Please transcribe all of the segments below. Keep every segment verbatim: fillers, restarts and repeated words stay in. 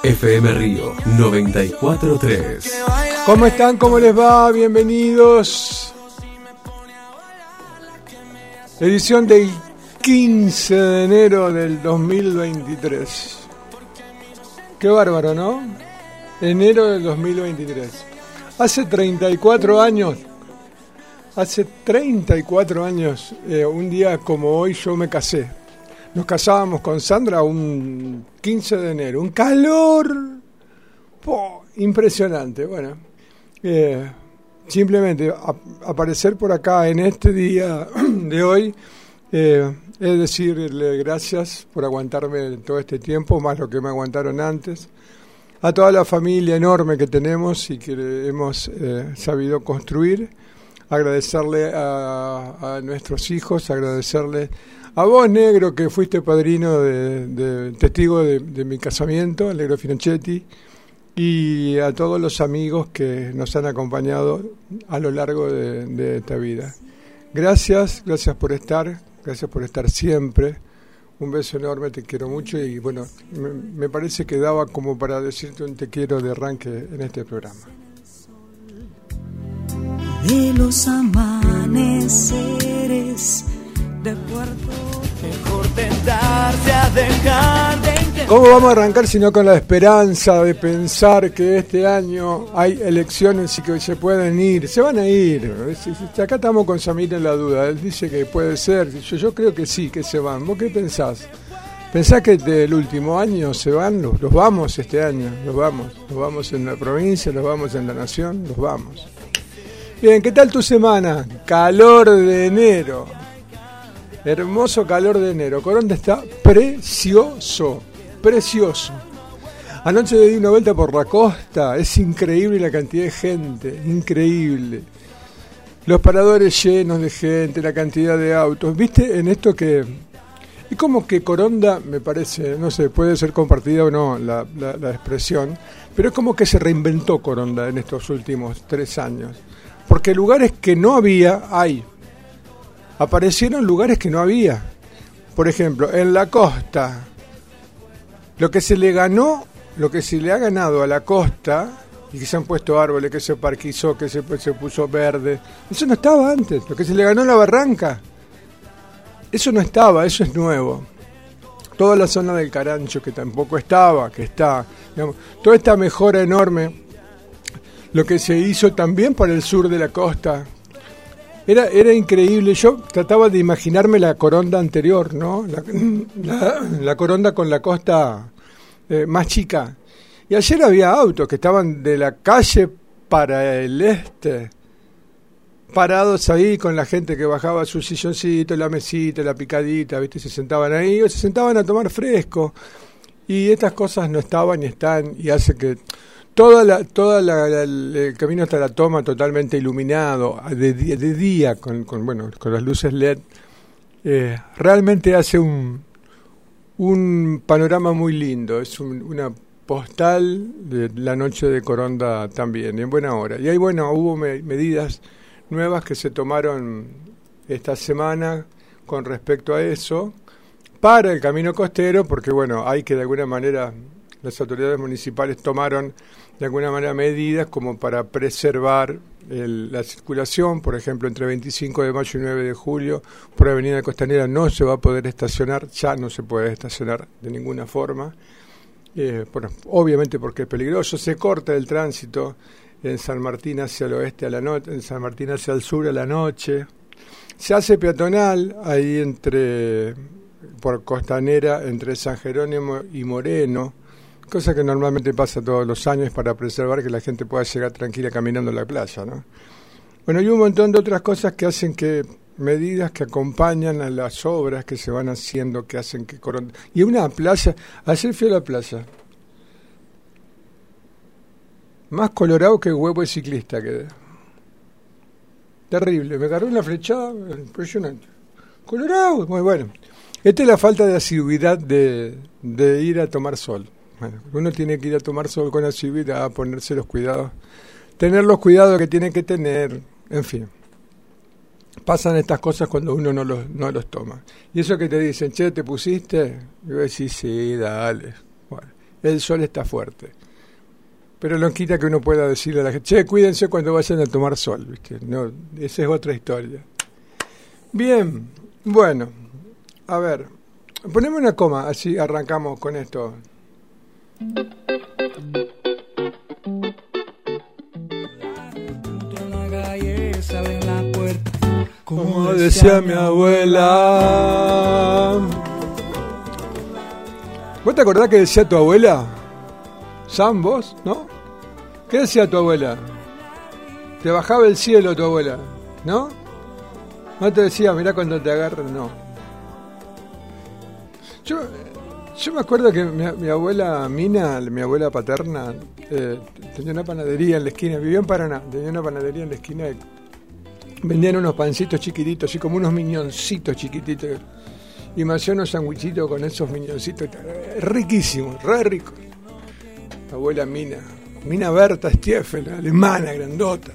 F M Río noventa y cuatro punto tres. ¿Cómo están? ¿Cómo les va? Bienvenidos. Edición del quince de enero del dos mil veintitrés. Qué bárbaro, ¿no? Enero del dos mil veintitrés. Hace treinta y cuatro años, hace treinta y cuatro años, eh, un día como hoy yo me casé. Nos casábamos con Sandra un quince de enero. Un calor ¡oh! Impresionante. Bueno, eh, simplemente a, aparecer por acá en este día de hoy, eh, es decirle gracias por aguantarme todo este tiempo, más lo que me aguantaron antes. A toda la familia enorme que tenemos y que hemos eh, sabido construir. Agradecerle a, a nuestros hijos, agradecerle a vos, Negro, que fuiste padrino de, de testigo de, de mi casamiento, el Negro Finocchetti, y a todos los amigos que nos han acompañado a lo largo de, de esta vida. Gracias, gracias por estar, gracias por estar siempre. Un beso enorme, te quiero mucho y bueno, me, me parece que daba como para decirte un te quiero de arranque en este programa. De los amaneceres de Puerto, mejor tentarse a dejar de intentar. ¿Cómo vamos a arrancar sino con la esperanza de pensar que este año hay elecciones y que se pueden ir? Se van a ir. Acá estamos con Samir en la duda. Él dice que puede ser. Yo, yo creo que sí, que se van. ¿Vos qué pensás? ¿Pensás que del último año se van? Los, los vamos este año. Los vamos. Los vamos en la provincia, los vamos en la nación. Los vamos. Bien, ¿qué tal tu semana? Calor de enero. Hermoso calor de enero. Coronda está precioso, precioso. Anoche le di una vuelta por la costa. Es increíble la cantidad de gente, increíble. Los paradores llenos de gente, la cantidad de autos. ¿Viste en esto que... Y como que Coronda, me parece, no sé, puede ser compartida o no la, la, la expresión, pero es como que se reinventó Coronda en estos últimos tres años. Porque lugares que no había, hay. Aparecieron lugares que no había. Por ejemplo, en la costa, lo que se le ganó, lo que se le ha ganado a la costa, y que se han puesto árboles, que se parquizó, que se, se puso verde, eso no estaba antes. Lo que se le ganó a la barranca, eso no estaba, eso es nuevo. Toda la zona del Carancho, que tampoco estaba, que está, digamos, toda esta mejora enorme, lo que se hizo también para el sur de la costa, Era, era increíble. Yo trataba de imaginarme la Coronda anterior, ¿no? La, la, la Coronda con la costa eh, más chica. Y ayer había autos que estaban de la calle para el este, parados ahí con la gente que bajaba su silloncito, la mesita, la picadita, ¿viste? Se sentaban ahí o se sentaban a tomar fresco. Y estas cosas no estaban y están, y hace que... Toda la, toda la, la, el camino hasta la toma totalmente iluminado de día, de día con, con bueno con las luces L E D, eh, realmente hace un un panorama muy lindo. Es un, una postal de la noche de Coronda también, y en buena hora. Y ahí bueno hubo me, medidas nuevas que se tomaron esta semana con respecto a eso para el camino costero, porque bueno hay que de alguna manera las autoridades municipales tomaron de alguna manera medidas como para preservar el, la circulación. Por ejemplo, entre veinticinco de mayo y nueve de julio, por Avenida Costanera no se va a poder estacionar, ya no se puede estacionar de ninguna forma, eh, por, obviamente porque es peligroso. Se corta el tránsito en San Martín hacia el oeste a la noche, en San Martín hacia el sur a la noche. Se hace peatonal ahí entre por Costanera, entre San Jerónimo y Moreno, cosa que normalmente pasa todos los años para preservar que la gente pueda llegar tranquila caminando a la playa, ¿no? Bueno, y un montón de otras cosas que hacen que, medidas que acompañan a las obras que se van haciendo, que hacen que... Coronda... Y una playa, ayer fui a la playa, más colorado que huevo de ciclista quedé. Terrible, me agarró una flechada impresionante. Colorado, muy bueno. Esta es la falta de asiduidad de, de ir a tomar sol. Bueno, uno tiene que ir a tomar sol con asiduidad, a ponerse los cuidados, tener los cuidados que tiene que tener, en fin. Pasan estas cosas cuando uno no los, no los toma. Y eso que te dicen, che, ¿te pusiste? Y yo decís, sí, dale. Bueno, el sol está fuerte. Pero no quita que uno pueda decirle a la gente, che, cuídense cuando vayan a tomar sol, ¿viste? No, esa es otra historia. Bien, bueno, a ver, poneme una coma, así arrancamos con esto. Como decía mi abuela. ¿Vos te acordás que decía tu abuela? Sam, vos, ¿no? ¿Qué decía tu abuela? Te bajaba el cielo tu abuela, ¿no? No te decía, mirá cuando te agarran, no. Yo, yo me acuerdo que mi, mi abuela Mina, mi abuela paterna, eh, tenía una panadería en la esquina, vivía en Paraná, tenía una panadería en la esquina y vendían unos pancitos chiquititos, así como unos miñoncitos chiquititos. Y me hacían unos sandwichitos con esos miñoncitos, riquísimos, re ricos. Abuela Mina, Mina Berta Stiefel, alemana, grandota.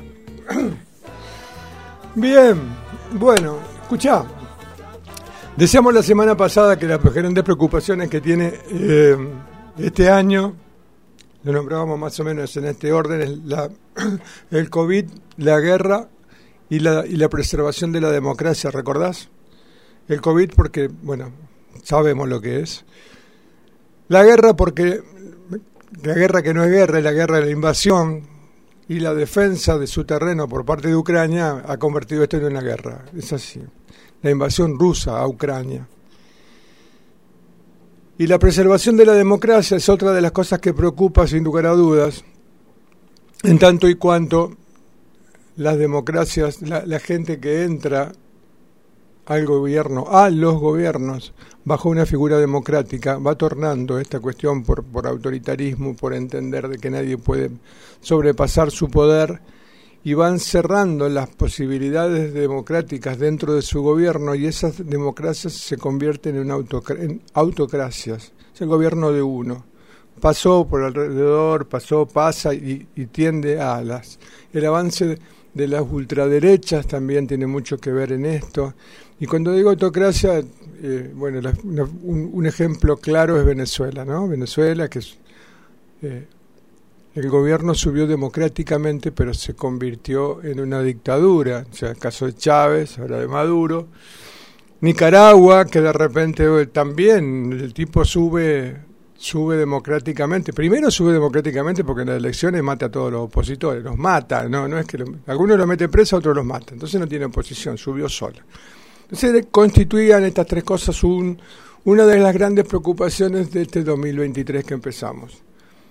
Bien, bueno, escuchá. Decíamos la semana pasada que las grandes preocupaciones que tiene eh, este año, lo nombrábamos más o menos en este orden, es la, el COVID, la guerra y la, y la preservación de la democracia, ¿recordás? El COVID porque, bueno, sabemos lo que es. La guerra porque, la guerra que no es guerra, es la guerra de la invasión y la defensa de su terreno por parte de Ucrania ha convertido esto en una guerra. Es así. La invasión rusa a Ucrania. Y la preservación de la democracia es otra de las cosas que preocupa, sin lugar a dudas, en tanto y cuanto las democracias, la, la gente que entra al gobierno, a los gobiernos, bajo una figura democrática, va tornando esta cuestión por, por autoritarismo, por entender de que nadie puede sobrepasar su poder, y van cerrando las posibilidades democráticas dentro de su gobierno, y esas democracias se convierten en, autocra- en autocracias. Es el gobierno de uno. Pasó por alrededor, pasó, pasa y, y tiende a las... El avance de, de las ultraderechas también tiene mucho que ver en esto. Y cuando digo autocracia, eh, bueno, la, una, un, un ejemplo claro es Venezuela, ¿no? Venezuela, que es... Eh, el gobierno subió democráticamente, pero se convirtió en una dictadura. O sea, el caso de Chávez, ahora de Maduro. Nicaragua, que de repente eh, también el tipo sube sube democráticamente. Primero sube democráticamente porque en las elecciones mata a todos los opositores, los mata. No, no es que lo, algunos los mete preso, otros los mata. Entonces no tiene oposición, subió sola. Entonces constituían estas tres cosas un, una de las grandes preocupaciones de este dos mil veintitrés que empezamos.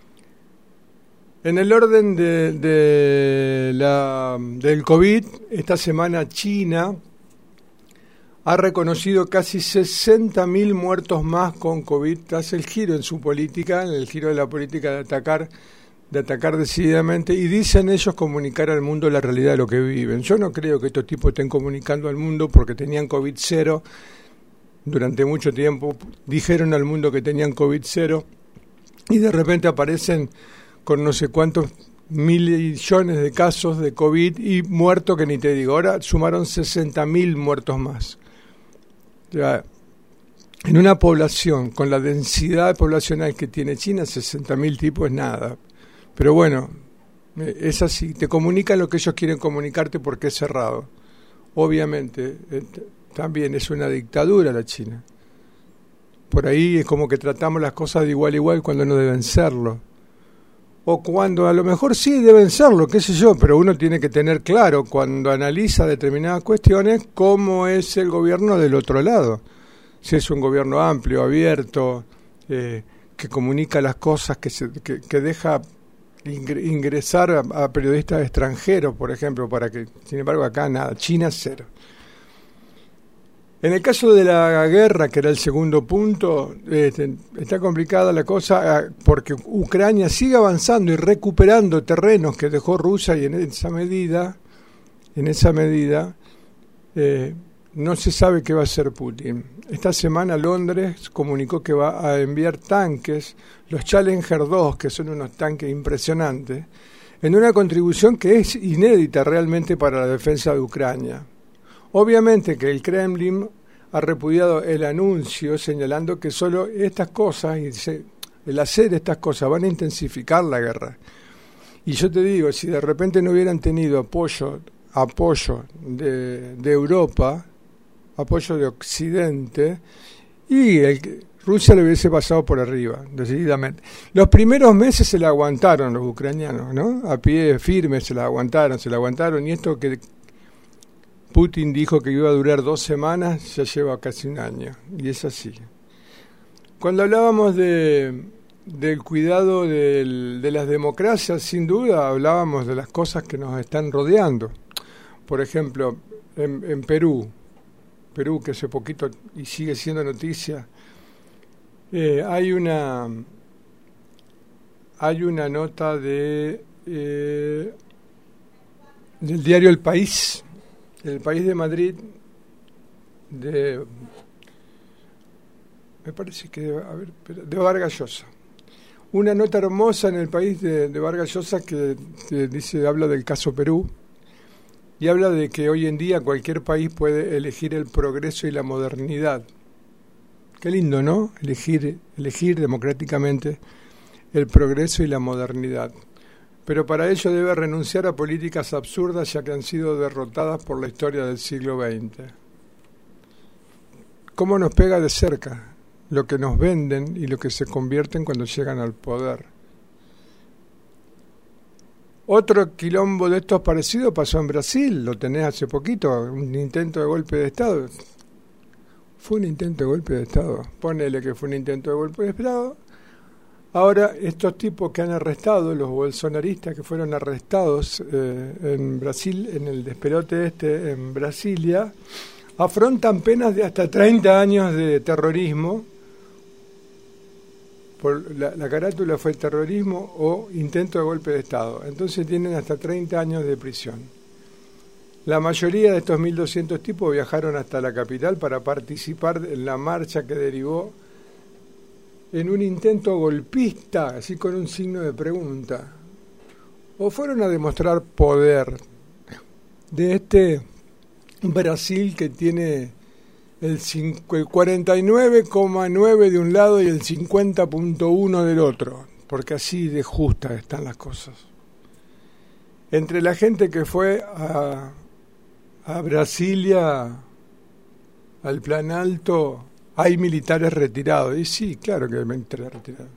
En el orden de, de la, del COVID, esta semana China ha reconocido casi sesenta mil muertos más con COVID. Hace el giro en su política, en el giro de la política de atacar, de atacar decididamente, y dicen ellos comunicar al mundo la realidad de lo que viven. Yo no creo que estos tipos estén comunicando al mundo porque tenían COVID cero. Durante mucho tiempo dijeron al mundo que tenían COVID cero y de repente aparecen con no sé cuántos millones de casos de COVID y muertos que ni te digo. Ahora sumaron sesenta mil muertos más. O sea, en una población con la densidad poblacional que tiene China, sesenta mil tipos es nada. Pero bueno, es así. Te comunican lo que ellos quieren comunicarte porque es cerrado. Obviamente, eh, también es una dictadura la China. Por ahí es como que tratamos las cosas de igual a igual cuando no deben serlo. O cuando a lo mejor sí deben serlo, qué sé yo, pero uno tiene que tener claro cuando analiza determinadas cuestiones cómo es el gobierno del otro lado. Si es un gobierno amplio, abierto, eh, que comunica las cosas, que, se, que, que deja ingresar a, a periodistas extranjeros, por ejemplo, para que, sin embargo, acá nada, China cero. En el caso de la guerra, que era el segundo punto, este, está complicada la cosa porque Ucrania sigue avanzando y recuperando terrenos que dejó Rusia, y en esa medida, en esa medida, eh, no se sabe qué va a hacer Putin. Esta semana Londres comunicó que va a enviar tanques, los Challenger dos, que son unos tanques impresionantes, en una contribución que es inédita realmente para la defensa de Ucrania. Obviamente que el Kremlin ha repudiado el anuncio señalando que solo estas cosas, y se, el hacer estas cosas van a intensificar la guerra. Y yo te digo, si de repente no hubieran tenido apoyo, apoyo de, de Europa, apoyo de Occidente, y el, Rusia le hubiese pasado por arriba, decididamente. Los primeros meses se la aguantaron los ucranianos, ¿no? A pie firme se la aguantaron, se la aguantaron, y esto que Putin dijo que iba a durar dos semanas, ya lleva casi un año, y es así. Cuando hablábamos de, del cuidado del, de las democracias, sin duda hablábamos de las cosas que nos están rodeando. Por ejemplo, en, en Perú, Perú que hace poquito y sigue siendo noticia, eh, hay una hay una nota de eh, del diario El País, El País de Madrid, de me parece que a ver, de Vargas Llosa. Una nota hermosa en El País de, de Vargas Llosa que, que dice, habla del caso Perú y habla de que hoy en día cualquier país puede elegir el progreso y la modernidad. Qué lindo, ¿no? Elegir, elegir democráticamente el progreso y la modernidad. Pero para ello debe renunciar a políticas absurdas ya que han sido derrotadas por la historia del siglo veinte. ¿Cómo nos pega de cerca lo que nos venden y lo que se convierten cuando llegan al poder? Otro quilombo de estos parecidos pasó en Brasil, lo tenés hace poquito, un intento de golpe de Estado. Fue un intento de golpe de Estado, ponele que fue un intento de golpe de Estado. Ahora, estos tipos que han arrestado, los bolsonaristas que fueron arrestados eh, en Brasil, en el despelote este en Brasilia, afrontan penas de hasta treinta años de terrorismo. Por la, la carátula fue terrorismo o intento de golpe de Estado. Entonces tienen hasta treinta años de prisión. La mayoría de estos mil doscientos tipos viajaron hasta la capital para participar en la marcha que derivó en un intento golpista, así con un signo de pregunta. O fueron a demostrar poder de este Brasil que tiene el, el cuarenta y nueve coma nueve de un lado y el cincuenta punto uno del otro, porque así de justas están las cosas. Entre la gente que fue a, a Brasilia, al Plan Alto, hay militares retirados. Y sí, claro que hay militares retirados.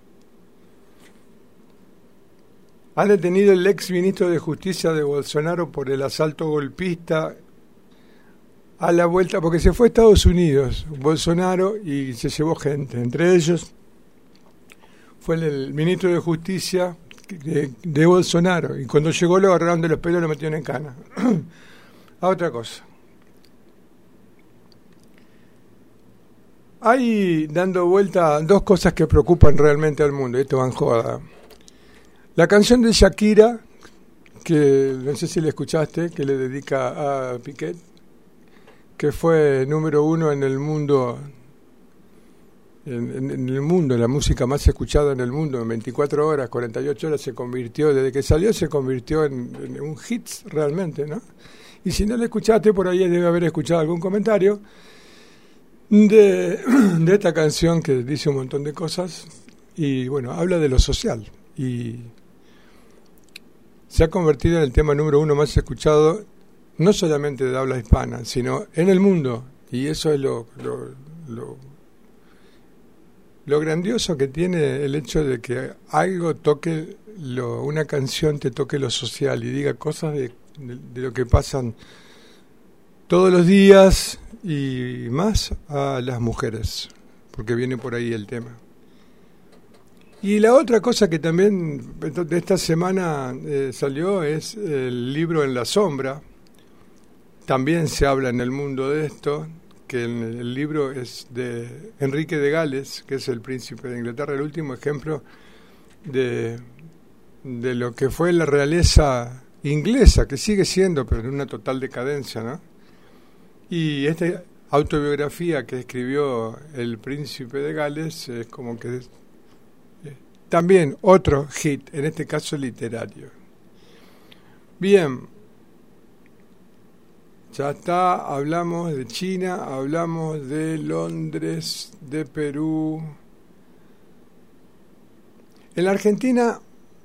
Han detenido el ex ministro de Justicia de Bolsonaro por el asalto golpista a la vuelta, porque se fue a Estados Unidos, Bolsonaro, y se llevó gente. Entre ellos fue el, el ministro de Justicia de, de Bolsonaro. Y cuando llegó lo agarraron de los pelos y lo metieron en cana. A otra cosa. Hay dando vuelta dos cosas que preocupan realmente al mundo. Esto va en joda. La canción de Shakira, que no sé si la escuchaste, que le dedica a Piqué, que fue número uno en el mundo, en, en, en el mundo, la música más escuchada en el mundo, en veinticuatro horas, cuarenta y ocho horas, se convirtió, desde que salió se convirtió en, en un hit realmente, ¿no? Y si no la escuchaste, por ahí debe haber escuchado algún comentario de, de esta canción que dice un montón de cosas y bueno, habla de lo social y se ha convertido en el tema número uno más escuchado no solamente de habla hispana, sino en el mundo, y eso es lo, lo, lo, lo grandioso que tiene el hecho de que algo toque, lo, una canción te toque lo social y diga cosas de, de, de lo que pasan todos los días y más a las mujeres, porque viene por ahí el tema. Y la otra cosa que también de esta semana eh, salió es el libro En la sombra. También se habla en el mundo de esto, que el, el libro es de Enrique de Gales, que es el príncipe de Inglaterra, el último ejemplo de, de lo que fue la realeza inglesa, que sigue siendo, pero en una total decadencia, ¿no? Y esta autobiografía que escribió el príncipe de Gales es como que es, eh, también otro hit, en este caso literario. Bien. Ya está, hablamos de China, hablamos de Londres, de Perú. En la Argentina,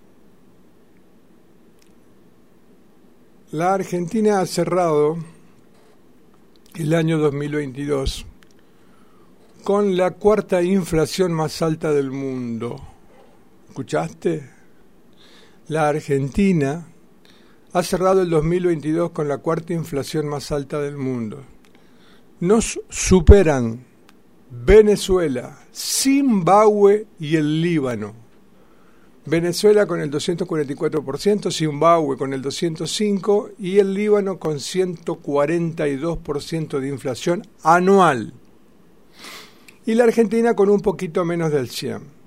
la Argentina ha cerrado el año dos mil veintidós con la cuarta inflación más alta del mundo. ¿Escuchaste? La Argentina ha cerrado el dos mil veintidós con la cuarta inflación más alta del mundo. Nos superan Venezuela, Zimbabue y el Líbano. Venezuela con el doscientos cuarenta y cuatro por ciento, Zimbabue con el doscientos cinco por ciento y el Líbano con ciento cuarenta y dos por ciento de inflación anual. Y la Argentina con un poquito menos del cien por ciento.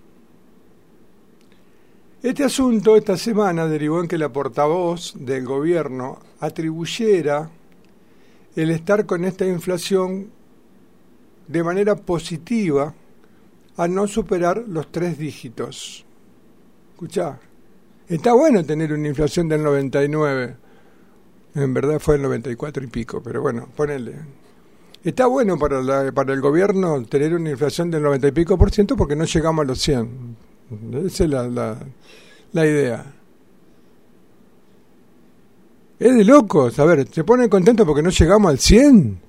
Este asunto esta semana derivó en que la portavoz del gobierno atribuyera el estar con esta inflación de manera positiva a no superar los tres dígitos. Escuchá, está bueno tener una inflación del noventa y nueve, en verdad fue el noventa y cuatro y pico, pero bueno, ponele. Está bueno para, la, para el gobierno tener una inflación del noventa y pico por ciento porque no llegamos a los cien. Esa es la, la, la idea. Es de locos, a ver, se ponen contentos porque no llegamos al cien.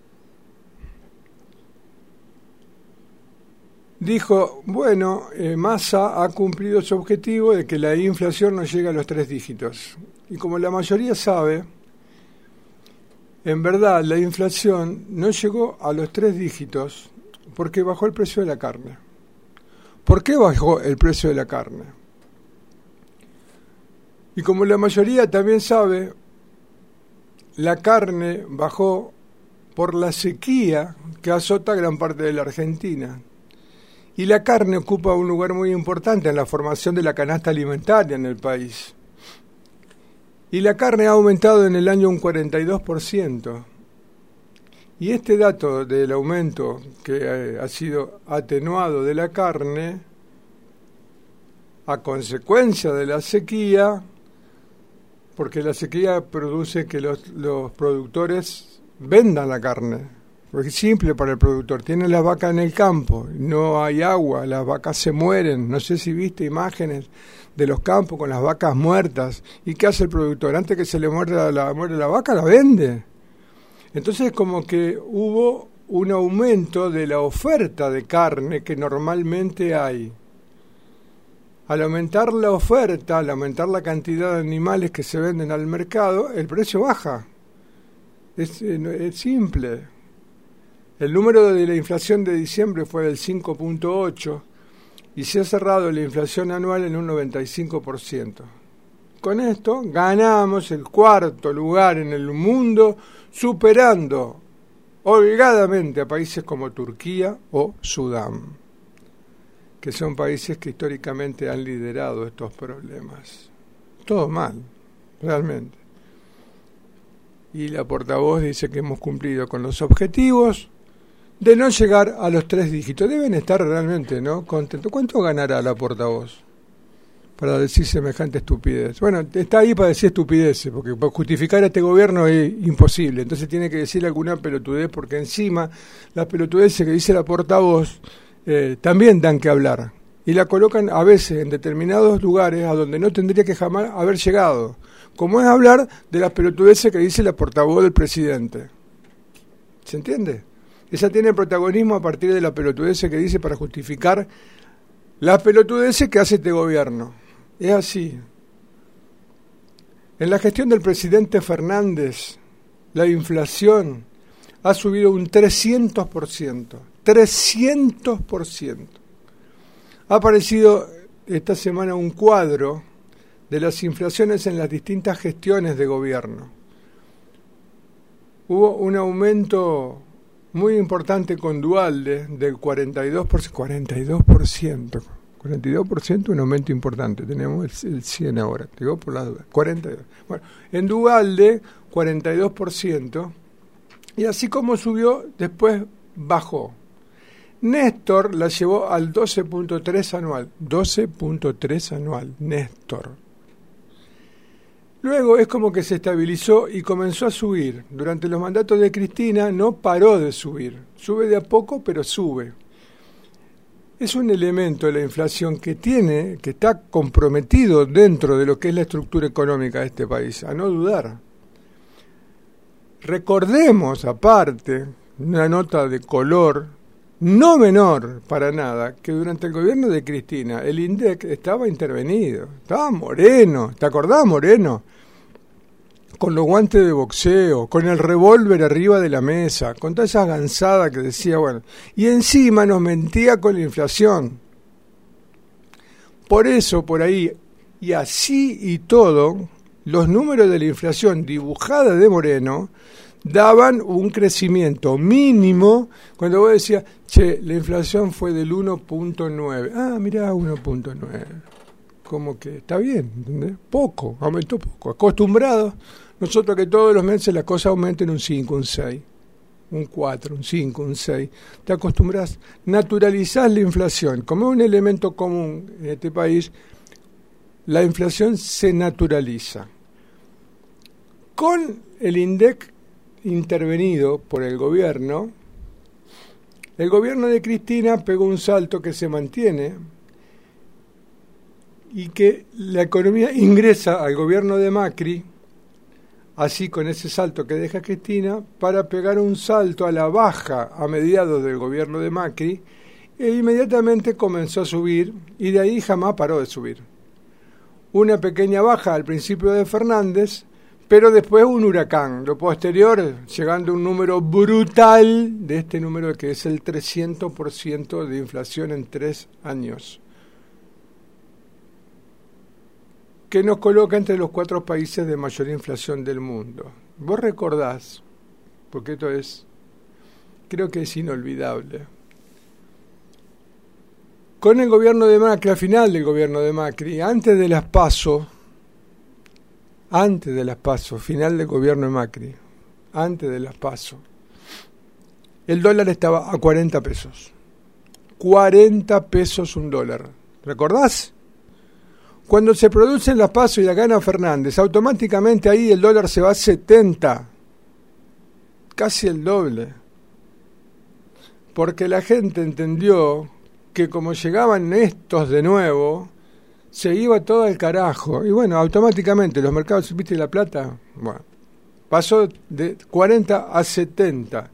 Dijo, bueno, eh, Massa ha cumplido su objetivo de que la inflación no llegue a los tres dígitos. Y como la mayoría sabe, en verdad la inflación no llegó a los tres dígitos porque bajó el precio de la carne. ¿Por qué bajó el precio de la carne? Y como la mayoría también sabe, la carne bajó por la sequía que azota gran parte de la Argentina. Y la carne ocupa un lugar muy importante en la formación de la canasta alimentaria en el país. Y la carne ha aumentado en el año un cuarenta y dos por ciento. Y este dato del aumento que eh, ha sido atenuado de la carne, a consecuencia de la sequía, porque la sequía produce que los, los productores vendan la carne. Porque es simple para el productor, tiene las vacas en el campo, no hay agua, las vacas se mueren. No sé si viste imágenes de los campos con las vacas muertas. ¿Y qué hace el productor? Antes que se le muera la, muere la vaca, la vende. Entonces como que hubo un aumento de la oferta de carne que normalmente hay. Al aumentar la oferta, al aumentar la cantidad de animales que se venden al mercado, el precio baja. Es, es simple. El número de la inflación de diciembre fue del cinco punto ocho y se ha cerrado la inflación anual en un noventa y cinco por ciento. Con esto ganamos el cuarto lugar en el mundo, superando holgadamente a países como Turquía o Sudán, que son países que históricamente han liderado estos problemas. Todo mal, realmente. Y la portavoz dice que hemos cumplido con los objetivos de no llegar a los tres dígitos. Deben estar realmente, ¿no?, contentos. ¿Cuánto ganará la portavoz para decir semejante estupidez? Bueno, está ahí para decir estupideces, porque para justificar a este gobierno es imposible. Entonces tiene que decir alguna pelotudez, porque encima las pelotudeces que dice la portavoz eh, también dan que hablar. Y la colocan a veces en determinados lugares a donde no tendría que jamás haber llegado. Como es hablar de las pelotudeces que dice la portavoz del presidente. ¿Se entiende? Ella tiene protagonismo a partir de la pelotudez que dice para justificar las pelotudeces que hace este gobierno. Es así. En la gestión del presidente Fernández, la inflación ha subido un trescientos por ciento. trescientos por ciento. Ha aparecido esta semana un cuadro de las inflaciones en las distintas gestiones de gobierno. Hubo un aumento muy importante con Duhalde del cuarenta y dos por ciento. cuarenta y dos por ciento. cuarenta y dos por ciento, un aumento importante. Tenemos el, el cien ahora. Digo por las dudas. cuarenta y dos. Bueno, en Duhalde, cuarenta y dos por ciento. Y así como subió, después bajó. Néstor la llevó al doce punto tres anual. doce punto tres anual. Néstor. Luego es como que se estabilizó y comenzó a subir. Durante los mandatos de Cristina no paró de subir. Sube de a poco, pero sube. es un elemento de la inflación que tiene, que está comprometido dentro de lo que es la estructura económica de este país, a no dudar. Recordemos, aparte, una nota de color, no menor para nada, que durante el gobierno de Cristina, el INDEC estaba intervenido, estaba Moreno, ¿te acordás, Moreno? Con los guantes de boxeo, con el revólver arriba de la mesa, con toda esa gansada que decía, bueno, y encima nos mentía con la inflación. Por eso, por ahí, y así y todo, los números de la inflación dibujada de Moreno daban un crecimiento mínimo cuando vos decías, che, la inflación fue del uno punto nueve. Ah, mirá, uno punto nueve. Como que está bien, ¿entendés? Poco, aumentó poco. Acostumbrados nosotros que todos los meses las cosas aumenten un cinco, un seis, un cuatro, un cinco, un seis. Te acostumbras, naturalizás la inflación. Como es un elemento común en este país, la inflación se naturaliza. Con el INDEC intervenido por el gobierno, el gobierno de Cristina pegó un salto que se mantiene y que la economía ingresa al gobierno de Macri, así con ese salto que deja Cristina, para pegar un salto a la baja a mediados del gobierno de Macri, e inmediatamente comenzó a subir y de ahí jamás paró de subir. Una pequeña baja al principio de Fernández, pero después un huracán, lo posterior llegando a un número brutal de este número que es el trescientos por ciento de inflación en tres años, que nos coloca entre los cuatro países de mayor inflación del mundo. Vos recordás, porque esto es, creo que es inolvidable, con el gobierno de Macri, al final del gobierno de Macri, antes de las PASO, antes de las PASO, final del gobierno de Macri, antes de las PASO, el dólar estaba a cuarenta pesos. cuarenta pesos un dólar. ¿Recordás? Cuando se producen las PASO y la gana Fernández, automáticamente ahí el dólar se va a setenta. Casi el doble. Porque la gente entendió que como llegaban estos de nuevo, se iba todo al carajo. Y bueno, automáticamente los mercados, ¿viste la plata? Bueno, pasó de cuarenta a setenta.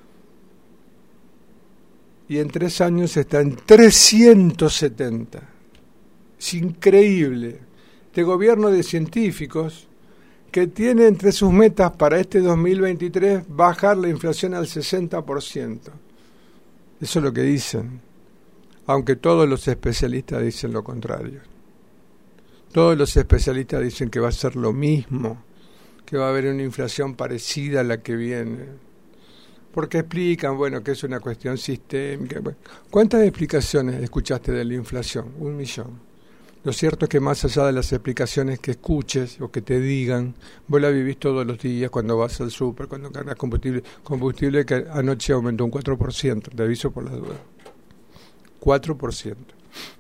Y en tres años está en trescientos setenta. Es increíble. Este gobierno de científicos que tiene entre sus metas para este dos mil veintitrés bajar la inflación al sesenta por ciento. Eso es lo que dicen. Aunque todos los especialistas dicen lo contrario. Todos los especialistas dicen que va a ser lo mismo, que va a haber una inflación parecida a la que viene. Porque explican, bueno, que es una cuestión sistémica. ¿Cuántas explicaciones escuchaste de la inflación? Un millón. Lo cierto es que más allá de las explicaciones que escuches o que te digan, vos la vivís todos los días cuando vas al súper, cuando cargas combustible, combustible que anoche aumentó un cuatro por ciento, te aviso por las dudas. cuatro por ciento.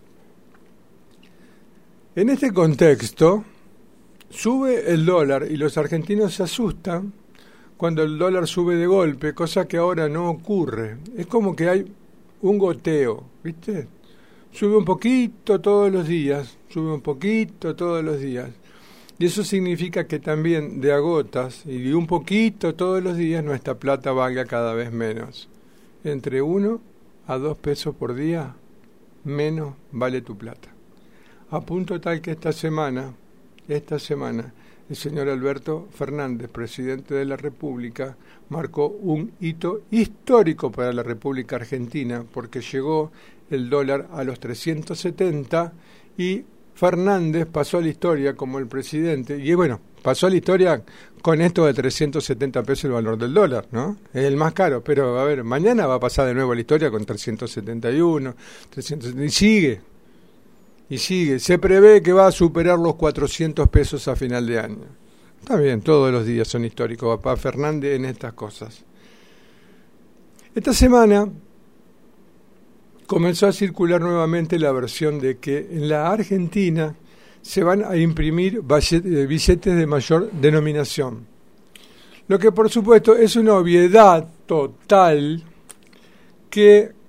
En este contexto, sube el dólar y los argentinos se asustan cuando el dólar sube de golpe, cosa que ahora no ocurre. Es como que hay un goteo, ¿viste? Sube un poquito todos los días, sube un poquito todos los días. Y eso significa que también de a gotas y de un poquito todos los días nuestra plata valga cada vez menos. Entre uno a dos pesos por día, menos vale tu plata. A punto tal que esta semana, esta semana, el señor Alberto Fernández, presidente de la República, marcó un hito histórico para la República Argentina, porque llegó el dólar a los trescientos setenta y Fernández pasó a la historia como el presidente, y bueno, pasó a la historia con esto de trescientos setenta pesos el valor del dólar, ¿no? Es el más caro, pero a ver, mañana va a pasar de nuevo a la historia con trescientos setenta y uno, trescientos setenta, y sigue, y sigue. Se prevé que va a superar los cuatrocientos pesos a final de año. Está bien, todos los días son históricos, papá Fernández, en estas cosas. Esta semana comenzó a circular nuevamente la versión de que en la Argentina se van a imprimir billetes de mayor denominación. Lo que por supuesto es una obviedad total que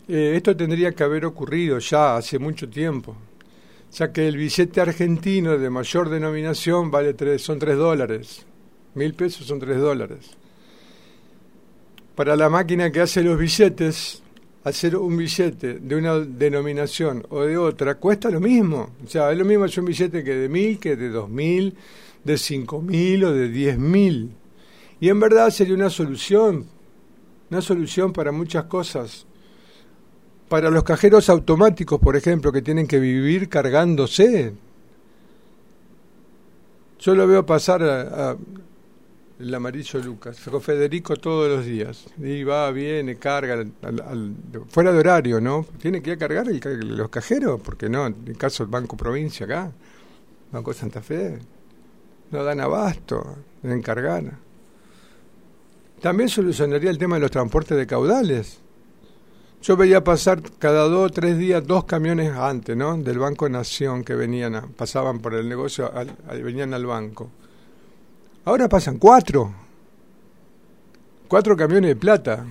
eh, esto tendría que haber ocurrido ya hace mucho tiempo, ya que el billete argentino de mayor denominación vale tres, son tres dólares. Mil pesos son tres dólares. Para la máquina que hace los billetes, hacer un billete de una denominación o de otra cuesta lo mismo. O sea, es lo mismo hacer un billete que de mil, que de dos mil, de cinco mil o de diez mil. Y en verdad sería una solución, una solución para muchas cosas. Para los cajeros automáticos, por ejemplo, que tienen que vivir cargándose. Yo lo veo pasar a, a el amarillo Lucas, con Federico todos los días. Y va, viene, carga, al, al, al, fuera de horario, ¿no? Tiene que ir a cargar el, los cajeros, porque no, en el caso del Banco Provincia acá, Banco Santa Fe, no dan abasto, deben cargar. También solucionaría el tema de los transportes de caudales. Yo veía pasar cada dos o tres días dos camiones antes, ¿no? Del Banco Nación que venían, a, pasaban por el negocio, al, al, venían al banco. Ahora pasan cuatro. Cuatro camiones de plata.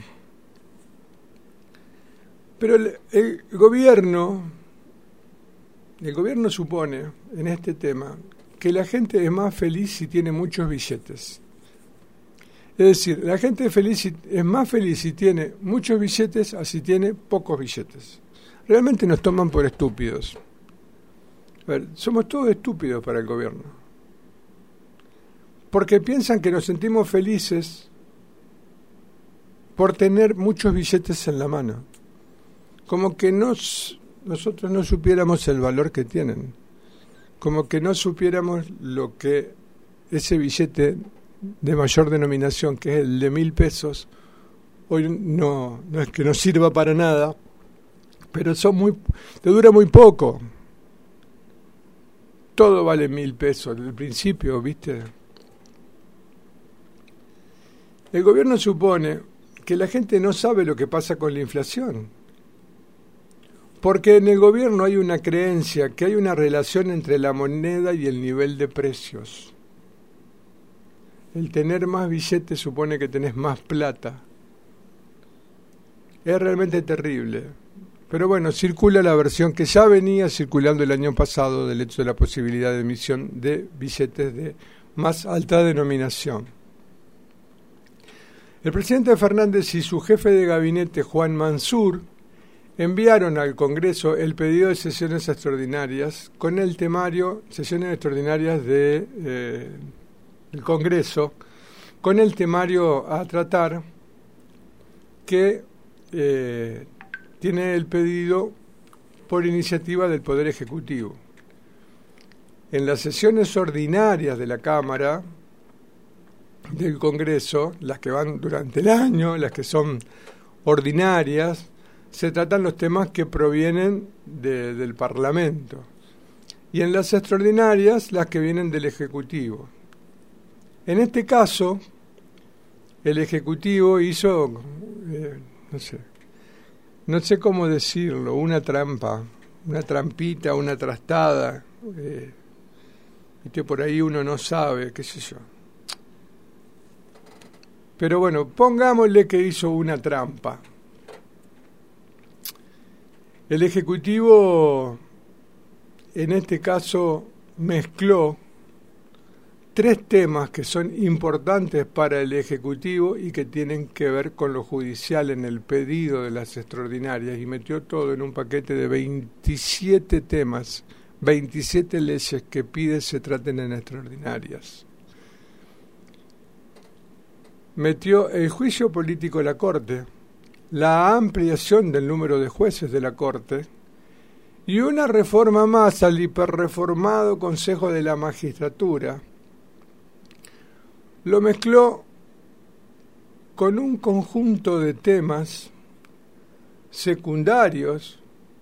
Pero el, el gobierno, el gobierno supone en este tema que la gente es más feliz si tiene muchos billetes. Es decir, la gente es, feliz si, es más feliz si tiene muchos billetes a si tiene pocos billetes. Realmente nos toman por estúpidos. A ver, somos todos estúpidos para el gobierno. Porque piensan que nos sentimos felices por tener muchos billetes en la mano. Como que nos, nosotros no supiéramos el valor que tienen. Como que no supiéramos lo que ese billete de mayor denominación, que es el de mil pesos, hoy no, no es que no sirva para nada, pero son muy, te dura muy poco. Todo vale mil pesos, desde el principio, ¿viste? El gobierno supone que la gente no sabe lo que pasa con la inflación, porque en el gobierno hay una creencia que hay una relación entre la moneda y el nivel de precios. El tener más billetes supone que tenés más plata. Es realmente terrible. Pero bueno, circula la versión que ya venía circulando el año pasado del hecho de la posibilidad de emisión de billetes de más alta denominación. El presidente Fernández y su jefe de gabinete, Juan Mansur, enviaron al Congreso el pedido de sesiones extraordinarias con el temario, sesiones extraordinarias de... Eh, el Congreso, con el temario a tratar que eh, tiene el pedido por iniciativa del Poder Ejecutivo. En las sesiones ordinarias de la Cámara, del Congreso, las que van durante el año, las que son ordinarias, se tratan los temas que provienen de, del Parlamento. Y en las extraordinarias, las que vienen del Ejecutivo. En este caso, el Ejecutivo hizo, eh, no sé, no sé cómo decirlo, una trampa, una trampita, una trastada, eh, y que por ahí uno no sabe, qué sé yo. Pero bueno, pongámosle que hizo una trampa. El Ejecutivo, en este caso, mezcló tres temas que son importantes para el Ejecutivo y que tienen que ver con lo judicial en el pedido de las extraordinarias, y metió todo en un paquete de veintisiete temas, veintisiete leyes que pide se traten en extraordinarias. Metió el juicio político de la Corte, la ampliación del número de jueces de la Corte y una reforma más al hiperreformado Consejo de la Magistratura. Lo mezcló con un conjunto de temas secundarios,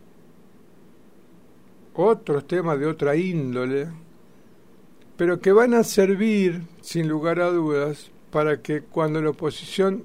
otros temas de otra índole, pero que van a servir, sin lugar a dudas, para que cuando la oposición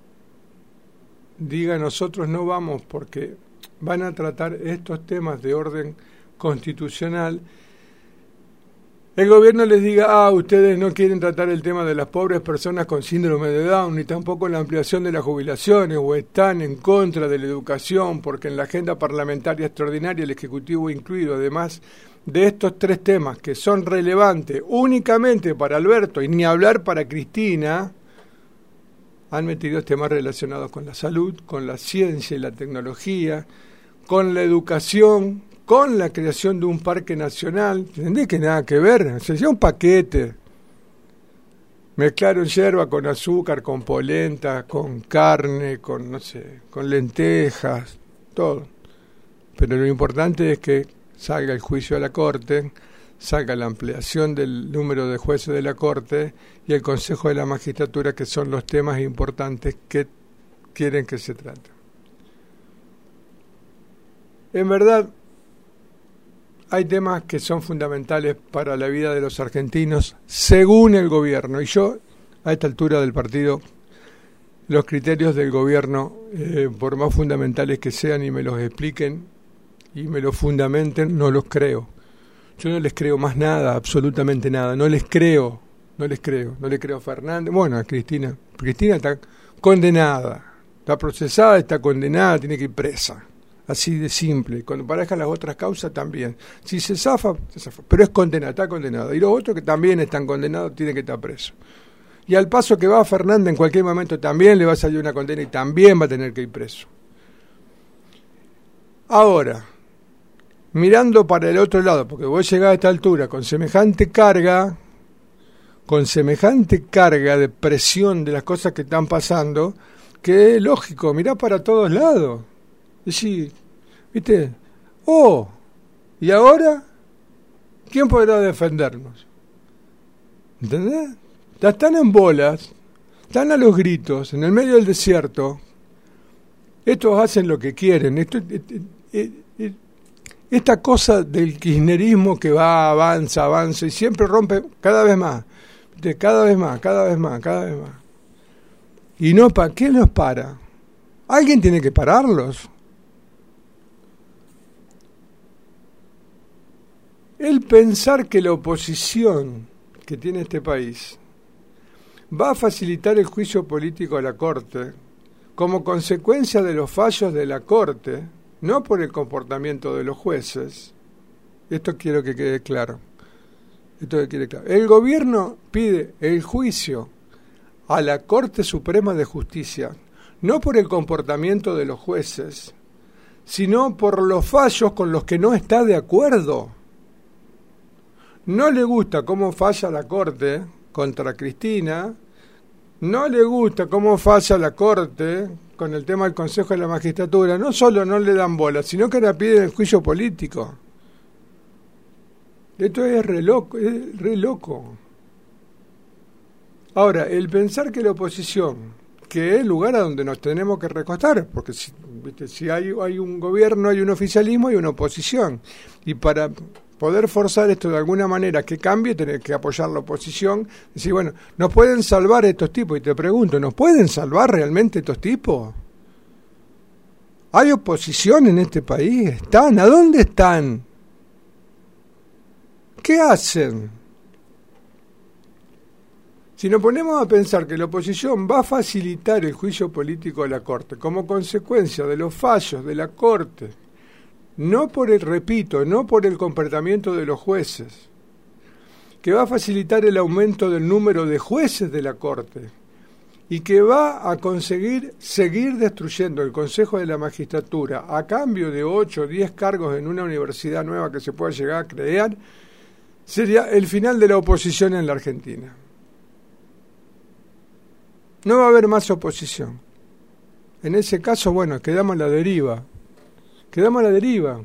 diga nosotros no vamos porque van a tratar estos temas de orden constitucional, el gobierno les diga, ah, ustedes no quieren tratar el tema de las pobres personas con síndrome de Down, ni tampoco la ampliación de las jubilaciones, o están en contra de la educación, porque en la agenda parlamentaria extraordinaria el Ejecutivo ha incluido, además de estos tres temas que son relevantes únicamente para Alberto, y ni hablar para Cristina, han metido temas relacionados con la salud, con la ciencia y la tecnología, con la educación, con la creación de un parque nacional. ¿Entendés que nada que ver? Se hacía un paquete. Mezclaron yerba con azúcar, con polenta, con carne, con, no sé, con lentejas, todo. Pero lo importante es que salga el juicio a la Corte, salga la ampliación del número de jueces de la Corte y el Consejo de la Magistratura, que son los temas importantes que quieren que se traten. En verdad, hay temas que son fundamentales para la vida de los argentinos, según el gobierno. Y yo, a esta altura del partido, los criterios del gobierno, eh, por más fundamentales que sean y me los expliquen y me los fundamenten, no los creo. Yo no les creo más nada, absolutamente nada. No les creo, no les creo. No le creo a Fernández. Bueno, a Cristina. Cristina está condenada. Está procesada, está condenada, tiene que ir presa. Así de simple. Cuando parezcan las otras causas también. Si se zafa, se zafa. Pero es condenada, está condenada. Y los otros que también están condenados tienen que estar presos. Y al paso que va Fernández, en cualquier momento también le va a salir una condena y también va a tener que ir preso. Ahora, mirando para el otro lado, porque vos llegás a esta altura con semejante carga, con semejante carga de presión de las cosas que están pasando, que es lógico, mirá para todos lados. Decís, ¿viste? Oh, ¿y ahora? ¿Quién podrá defendernos? ¿Entendés? Ya están en bolas, están a los gritos, en el medio del desierto. Estos hacen lo que quieren. Esto, esta cosa del kirchnerismo que va, avanza, avanza y siempre rompe cada vez más. Cada vez más, cada vez más, cada vez más. Y no, ¿para qué los para? Alguien tiene que pararlos. El pensar que la oposición que tiene este país va a facilitar el juicio político a la Corte como consecuencia de los fallos de la Corte, no por el comportamiento de los jueces. Esto quiero que quede claro. Esto que quede claro. El gobierno pide el juicio a la Corte Suprema de Justicia, no por el comportamiento de los jueces, sino por los fallos con los que no está de acuerdo. No le gusta cómo falla la Corte contra Cristina, no le gusta cómo falla la Corte con el tema del Consejo de la Magistratura, no solo no le dan bola, sino que ahora piden el juicio político. Esto es re loco, es re loco. Ahora, el pensar que la oposición, que es el lugar a donde nos tenemos que recostar, porque si, ¿viste? si hay, hay un gobierno, hay un oficialismo y una oposición, y para poder forzar esto de alguna manera que cambie, tener que apoyar la oposición, decir, bueno, ¿nos pueden salvar estos tipos? Y te pregunto, ¿nos pueden salvar realmente estos tipos? ¿Hay oposición en este país? ¿Están? ¿A dónde están? ¿Qué hacen? Si nos ponemos a pensar que la oposición va a facilitar el juicio político de la Corte como consecuencia de los fallos de la Corte, no por el, repito, no por el comportamiento de los jueces, que va a facilitar el aumento del número de jueces de la Corte y que va a conseguir seguir destruyendo el Consejo de la Magistratura a cambio de ocho o diez cargos en una universidad nueva que se pueda llegar a crear, sería el final de la oposición en la Argentina. No va a haber más oposición. En ese caso, bueno, quedamos a la deriva. Quedamos a la deriva.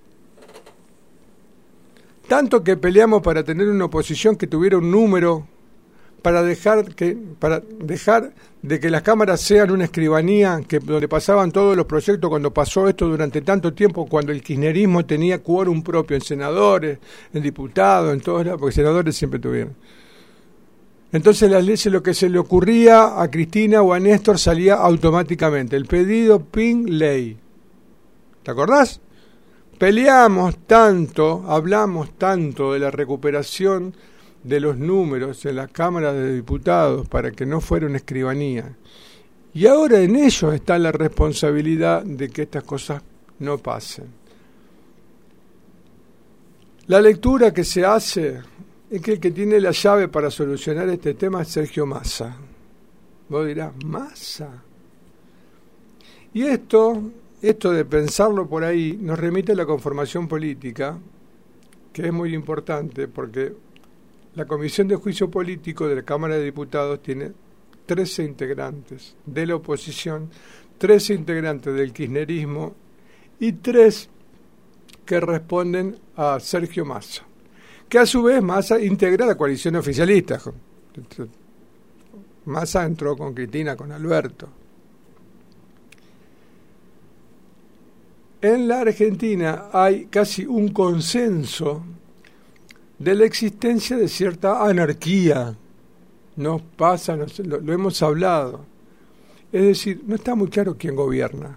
Tanto que peleamos para tener una oposición que tuviera un número, para dejar que para dejar de que las cámaras sean una escribanía que donde pasaban todos los proyectos, cuando pasó esto durante tanto tiempo, cuando el kirchnerismo tenía quórum propio en senadores, en diputados, en todos lados, porque senadores siempre tuvieron. Entonces las leyes, lo que se le ocurría a Cristina o a Néstor salía automáticamente. El pedido, ping, ley. ¿Te acordás? peleamos tanto, hablamos tanto de la recuperación de los números en la Cámara de Diputados para que no fuera una escribanía. Y ahora en ellos está la responsabilidad de que estas cosas no pasen. La lectura que se hace es que el que tiene la llave para solucionar este tema es Sergio Massa. Vos dirás, ¿Massa? Y esto, esto de pensarlo por ahí nos remite a la conformación política, que es muy importante porque la Comisión de Juicio Político de la Cámara de Diputados tiene trece integrantes de la oposición, trece integrantes del kirchnerismo y tres que responden a Sergio Massa, que a su vez Massa integra la coalición oficialista. Massa entró con Cristina, con Alberto. En la Argentina hay casi un consenso de la existencia de cierta anarquía. Nos pasa, nos, lo, lo hemos hablado. Es decir, no está muy claro quién gobierna.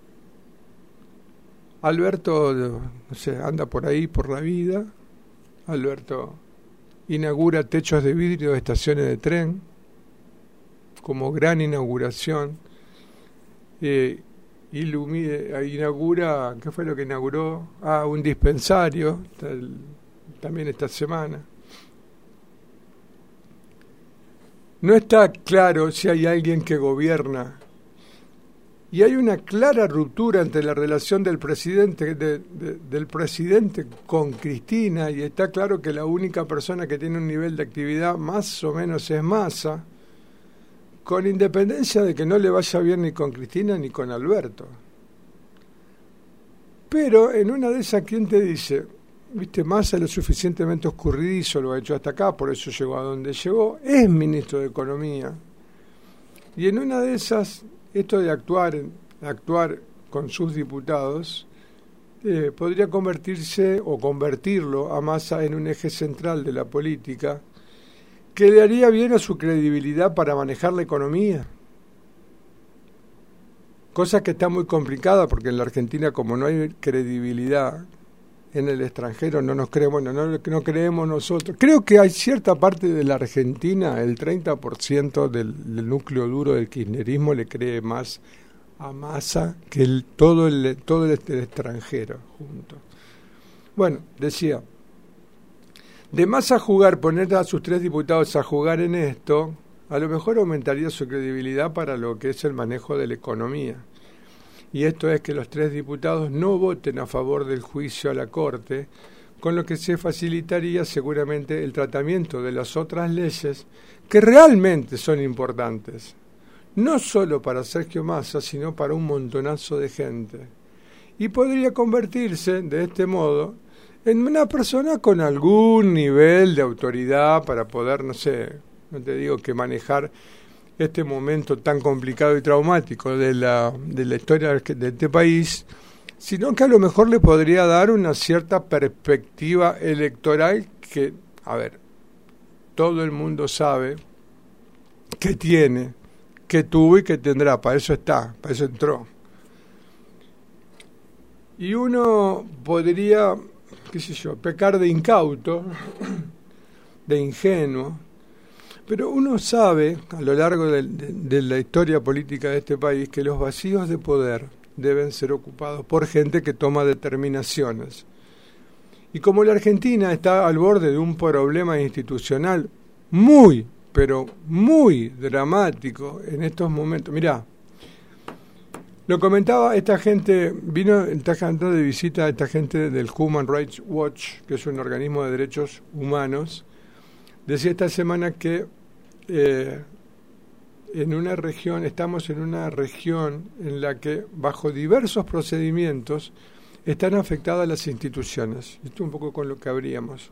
Alberto, no sé, anda por ahí por la vida. Alberto inaugura techos de vidrio de estaciones de tren como gran inauguración. Eh, ilumina, inaugura, ¿qué fue lo que inauguró? Ah, un dispensario, el, también esta semana. No está claro si hay alguien que gobierna. Y hay una clara ruptura entre la relación del presidente de, de, del presidente con Cristina, y está claro que la única persona que tiene un nivel de actividad más o menos es Massa, con independencia de que no le vaya bien ni con Cristina ni con Alberto. Pero en una de esas, ¿quién te dice? Viste, Massa es lo suficientemente oscurridizo, lo ha hecho hasta acá, por eso llegó a donde llegó, es ministro de Economía. Y en una de esas, esto de actuar, actuar con sus diputados, eh, podría convertirse o convertirlo a Massa en un eje central de la política que le haría bien a su credibilidad para manejar la economía. Cosa que está muy complicada porque en la Argentina, como no hay credibilidad en el extranjero, no nos creemos, no, no, no creemos nosotros. Creo que hay cierta parte de la Argentina, el treinta por ciento del, del núcleo duro del kirchnerismo le cree más a Massa que el, todo, el, todo el, el extranjero junto. Bueno, decía, de Massa jugar, poner a sus tres diputados a jugar en esto, a lo mejor aumentaría su credibilidad para lo que es el manejo de la economía. Y esto es que los tres diputados no voten a favor del juicio a la Corte, con lo que se facilitaría seguramente el tratamiento de las otras leyes que realmente son importantes, no solo para Sergio Massa, sino para un montonazo de gente. Y podría convertirse, de este modo, en una persona con algún nivel de autoridad para poder, no sé, no te digo que manejar este momento tan complicado y traumático de la, de la historia de este país, sino que a lo mejor le podría dar una cierta perspectiva electoral que, a ver, todo el mundo sabe que tiene, que tuvo y que tendrá, para eso está, para eso entró. Y uno podría, qué sé yo, pecar de incauto, de ingenuo, pero uno sabe, a lo largo de, de, de la historia política de este país, que los vacíos de poder deben ser ocupados por gente que toma determinaciones. Y como la Argentina está al borde de un problema institucional muy, pero muy dramático en estos momentos. Mirá, lo comentaba esta gente, vino esta gente de visita esta gente del Human Rights Watch, que es un organismo de derechos humanos, decía esta semana que Eh, en una región, estamos en una región en la que bajo diversos procedimientos están afectadas las instituciones. Esto un poco con lo que habríamos.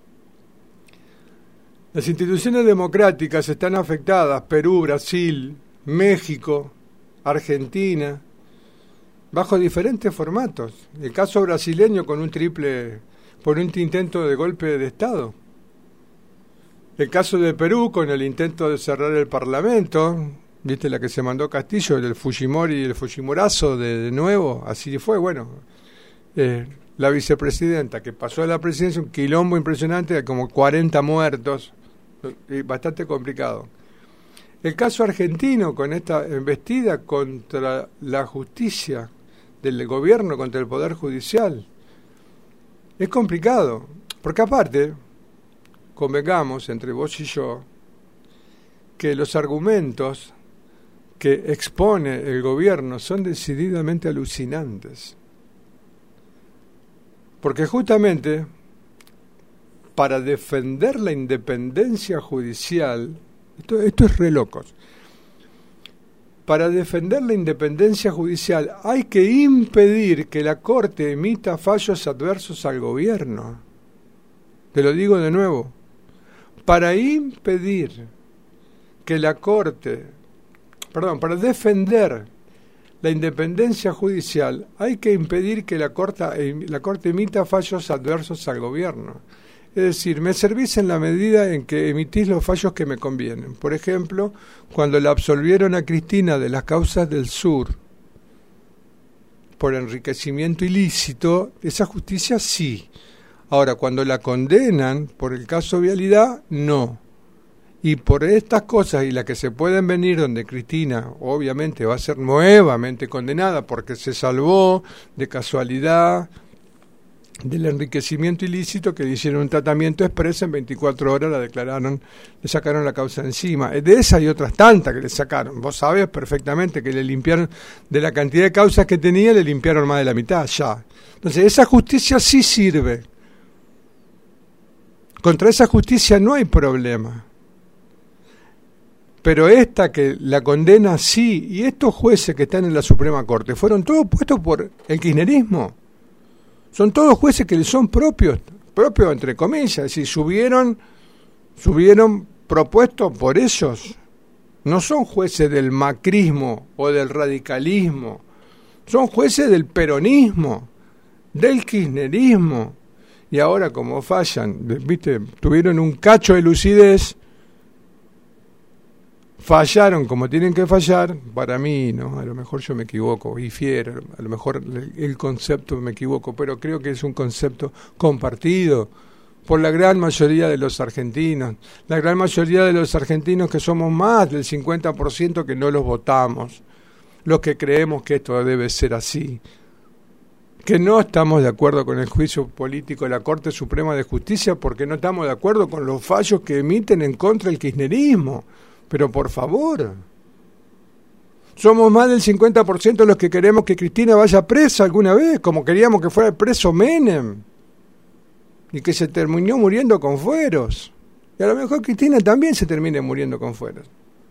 Las instituciones democráticas están afectadas, Perú, Brasil, México, Argentina, bajo diferentes formatos. El caso brasileño con un triple, por un intento de golpe de Estado. El caso de Perú con el intento de cerrar el Parlamento, viste la que se mandó Castillo, el Fujimori y el Fujimorazo de, de nuevo, así fue, bueno, eh, la vicepresidenta que pasó a la presidencia, un quilombo impresionante, como cuarenta muertos, y bastante complicado. El caso argentino, con esta embestida contra la justicia del gobierno, contra el Poder Judicial, es complicado, porque aparte, convengamos entre vos y yo, que los argumentos que expone el gobierno son decididamente alucinantes. Porque justamente para defender la independencia judicial, esto, esto es re locos, para defender la independencia judicial hay que impedir que la Corte emita fallos adversos al gobierno. Te lo digo de nuevo, para impedir que la Corte, perdón, para defender la independencia judicial hay que impedir que la Corte, la Corte emita fallos adversos al gobierno. Es decir, me servís en la medida en que emitís los fallos que me convienen. Por ejemplo, cuando la absolvieron a Cristina de las causas del Sur por enriquecimiento ilícito, esa justicia sí. Ahora, cuando la condenan por el caso Vialidad, no. Y por estas cosas y las que se pueden venir, donde Cristina obviamente va a ser nuevamente condenada porque se salvó de casualidad del enriquecimiento ilícito, que le hicieron un tratamiento expreso, en veinticuatro horas la declararon, le sacaron la causa encima. De esa y otras tantas que le sacaron. Vos sabés perfectamente que le limpiaron, de la cantidad de causas que tenía, le limpiaron más de la mitad ya. Entonces esa justicia sí sirve. Contra esa justicia no hay problema. Pero esta que la condena sí, y estos jueces que están en la Suprema Corte, fueron todos puestos por el kirchnerismo. Son todos jueces que le son propios, propios entre comillas, es decir, subieron, subieron propuestos por ellos. No son jueces del macrismo o del radicalismo, son jueces del peronismo, del kirchnerismo. Y ahora, como fallan, viste, tuvieron un cacho de lucidez, fallaron como tienen que fallar, para mí, ¿no? A lo mejor yo me equivoco, y fiero, a lo mejor el, el concepto me equivoco, pero creo que es un concepto compartido por la gran mayoría de los argentinos, la gran mayoría de los argentinos que somos más del cincuenta por ciento que no los votamos, los que creemos que esto debe ser así, que no estamos de acuerdo con el juicio político de la Corte Suprema de Justicia porque no estamos de acuerdo con los fallos que emiten en contra del kirchnerismo. Pero por favor, somos más del cincuenta por ciento los que queremos que Cristina vaya presa alguna vez, como queríamos que fuera preso Menem, y que se terminó muriendo con fueros. Y a lo mejor Cristina también se termine muriendo con fueros.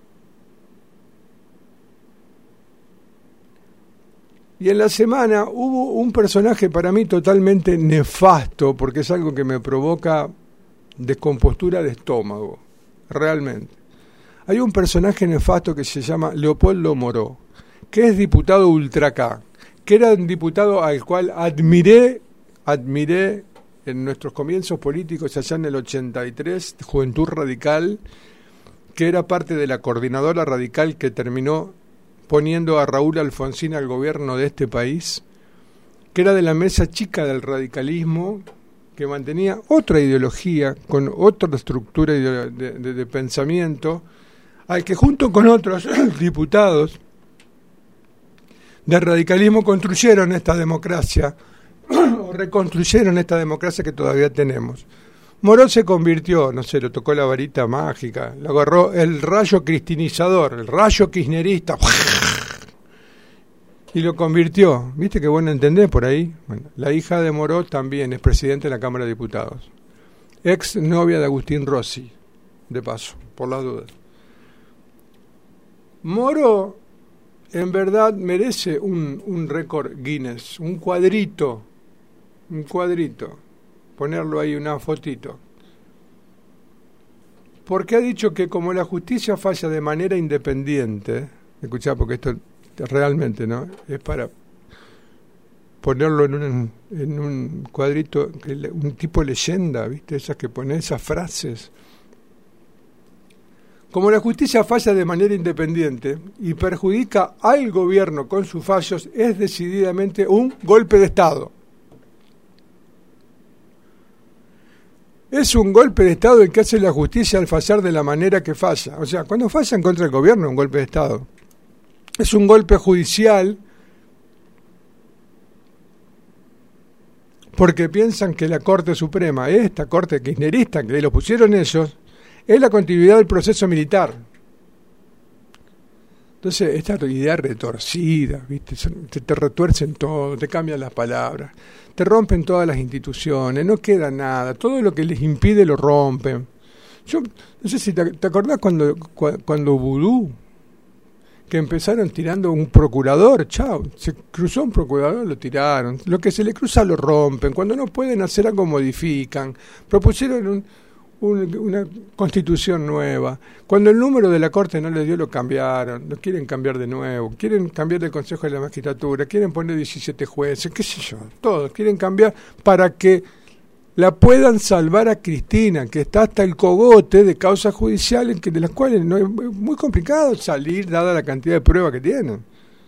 Y en la semana hubo un personaje para mí totalmente nefasto, porque es algo que me provoca descompostura de estómago, realmente. Hay un personaje nefasto que se llama Leopoldo Moró, que es diputado ultra K, que era un diputado al cual admiré, admiré en nuestros comienzos políticos allá en el ochenta y tres, Juventud Radical, que era parte de la coordinadora radical que terminó poniendo a Raúl Alfonsín al gobierno de este país, que era de la mesa chica del radicalismo, que mantenía otra ideología, con otra estructura de, de, de, de pensamiento, al que junto con otros diputados del radicalismo construyeron esta democracia, o reconstruyeron esta democracia que todavía tenemos. Moró se convirtió, no sé, le tocó la varita mágica, le agarró el rayo cristinizador, el rayo kirchnerista, y lo convirtió. ¿Viste qué bueno entender por ahí? Bueno, la hija de Moró también es presidente de la Cámara de Diputados, ex novia de Agustín Rossi, de paso, por las dudas. Moró, en verdad, merece un, un récord Guinness, un cuadrito, un cuadrito, ponerlo ahí, una fotito. Porque ha dicho que como la justicia falla de manera independiente, escuchá, porque esto realmente, ¿no?, es para ponerlo en un, en un cuadrito, un tipo leyenda, ¿viste? Esas que pone esas frases. Como la justicia falla de manera independiente y perjudica al gobierno con sus fallos, es decididamente un golpe de Estado. Es un golpe de Estado el que hace la justicia al fallar de la manera que falla. O sea, cuando falla en contra del gobierno es un golpe de Estado. Es un golpe judicial porque piensan que la Corte Suprema, esta Corte kirchnerista, que lo pusieron ellos, es la continuidad del proceso militar. Entonces, esta idea retorcida, ¿viste? Te, te retuercen todo, te cambian las palabras, te rompen todas las instituciones, no queda nada, todo lo que les impide lo rompen. Yo no sé si te, te acordás cuando, cuando Vudú, que empezaron tirando un procurador, chao, se cruzó un procurador, lo tiraron, lo que se le cruza lo rompen, cuando no pueden hacer algo modifican, propusieron un, un, una constitución nueva, cuando el número de la Corte no les dio lo cambiaron, lo quieren cambiar de nuevo, quieren cambiar el Consejo de la Magistratura, quieren poner diecisiete jueces, qué sé yo, todos quieren cambiar para que la puedan salvar a Cristina, que está hasta el cogote de causas judiciales que de las cuales no es muy complicado salir dada la cantidad de pruebas que tienen.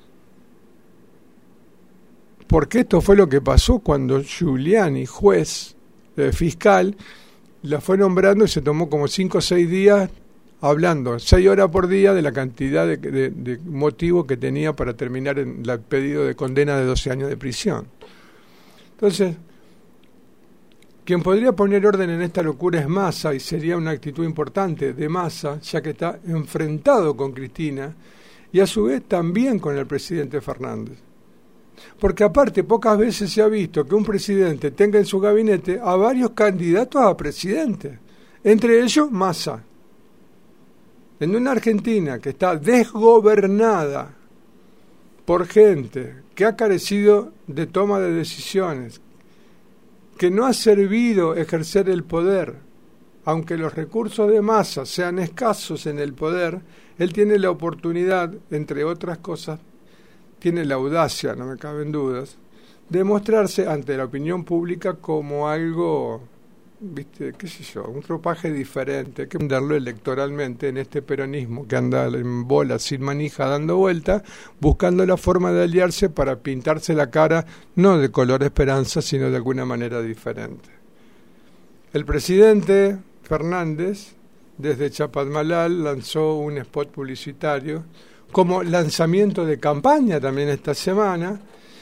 Porque esto fue lo que pasó cuando Giuliani, juez, eh, fiscal, la fue nombrando y se tomó como cinco o seis días hablando, seis horas por día de la cantidad de, de, de motivos que tenía para terminar en el pedido de condena de doce años de prisión. Entonces, quien podría poner orden en esta locura es Massa, y sería una actitud importante de Massa, ya que está enfrentado con Cristina y a su vez también con el presidente Fernández. Porque aparte, pocas veces se ha visto que un presidente tenga en su gabinete a varios candidatos a presidente, entre ellos Massa. En una Argentina que está desgobernada por gente que ha carecido de toma de decisiones, que no ha servido ejercer el poder, aunque los recursos de Massa sean escasos en el poder, él tiene la oportunidad, entre otras cosas, tiene la audacia, no me caben dudas, de mostrarse ante la opinión pública como algo, viste, qué sé yo, un ropaje diferente, hay que venderlo electoralmente en este peronismo que anda en bola sin manija dando vuelta, buscando la forma de aliarse para pintarse la cara no de color esperanza, sino de alguna manera diferente. El presidente Fernández, desde Chapadmalal, lanzó un spot publicitario como lanzamiento de campaña también esta semana.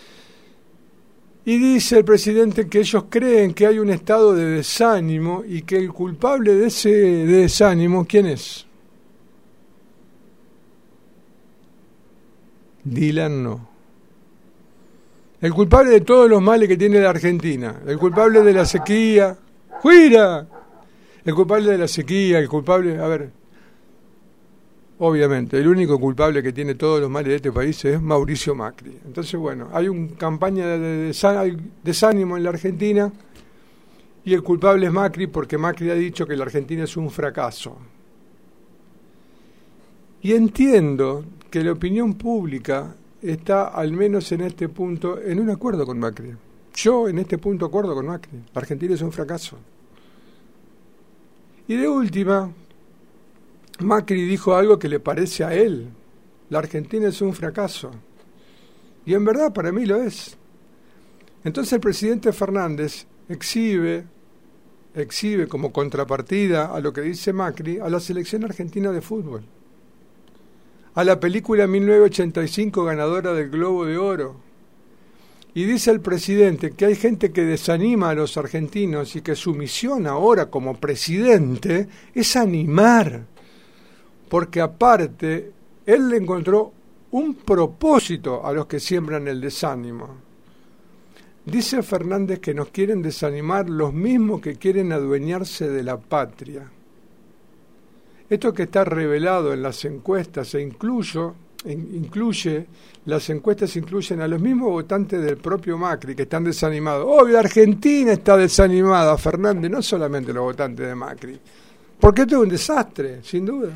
Y dice el presidente que ellos creen que hay un estado de desánimo y que el culpable de ese de desánimo, ¿quién es? Dylan no. El culpable de todos los males que tiene la Argentina, el culpable de la sequía, ¡fuera! El culpable de la sequía, el culpable, a ver, obviamente, el único culpable que tiene todos los males de este país es Mauricio Macri. Entonces, bueno, hay una campaña de desánimo en la Argentina y el culpable es Macri porque Macri ha dicho que la Argentina es un fracaso. Y entiendo que la opinión pública está, al menos en este punto, en un acuerdo con Macri. Yo, en este punto, acuerdo con Macri. La Argentina es un fracaso. Y de última, Macri dijo algo que le parece a él. La Argentina es un fracaso. Y en verdad para mí lo es. Entonces el presidente Fernández exhibe, exhibe como contrapartida a lo que dice Macri a la selección argentina de fútbol. A la película mil novecientos ochenta y cinco ganadora del Globo de Oro. Y dice el presidente que hay gente que desanima a los argentinos y que su misión ahora como presidente es animar. Porque aparte, él le encontró un propósito a los que siembran el desánimo. Dice Fernández que nos quieren desanimar los mismos que quieren adueñarse de la patria. Esto que está revelado en las encuestas e incluyo, incluye, las encuestas incluyen a los mismos votantes del propio Macri que están desanimados. Obvio, Argentina está desanimada, Fernández, no solamente los votantes de Macri. Porque esto es un desastre, sin duda.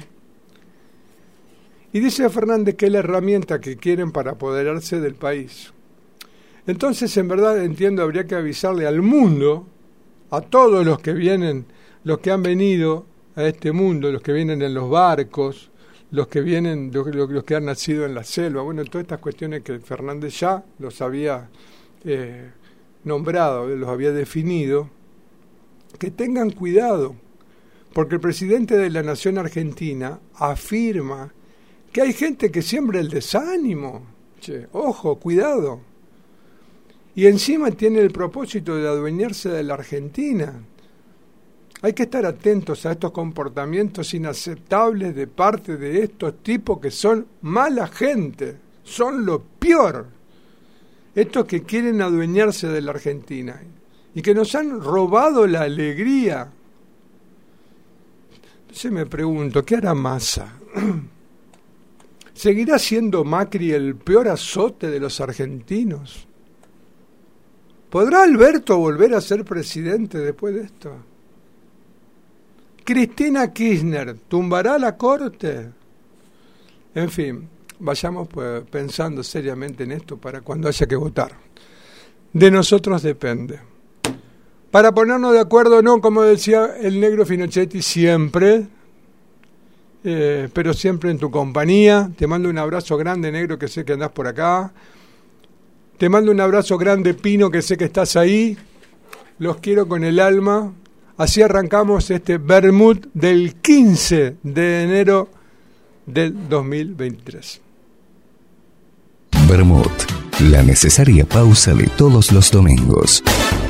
Y dice Fernández que es la herramienta que quieren para apoderarse del país. Entonces, en verdad, entiendo, habría que avisarle al mundo, a todos los que vienen, los que han venido a este mundo, los que vienen en los barcos, los que vienen, los, los que han nacido en la selva, bueno, todas estas cuestiones que Fernández ya los había eh, nombrado, los había definido, que tengan cuidado, porque el presidente de la Nación Argentina afirma que hay gente que siembra el desánimo. Che, ojo, cuidado. Y encima tiene el propósito de adueñarse de la Argentina. Hay que estar atentos a estos comportamientos inaceptables de parte de estos tipos que son mala gente, son lo peor. Estos que quieren adueñarse de la Argentina y que nos han robado la alegría. Entonces me pregunto, ¿qué hará Massa? ¿Seguirá siendo Macri el peor azote de los argentinos? ¿Podrá Alberto volver a ser presidente después de esto? ¿Cristina Kirchner tumbará la corte? En fin, vayamos pues pensando seriamente en esto para cuando haya que votar. De nosotros depende. Para ponernos de acuerdo o no, como decía el negro Finochetti, siempre, eh, pero siempre en tu compañía. Te mando un abrazo grande, negro, que sé que andás por acá. Te mando un abrazo grande, Pino, que sé que estás ahí. Los quiero con el alma. Así arrancamos este Bermud del quince de enero del dos mil veintitrés. Bermud, la necesaria pausa de todos los domingos.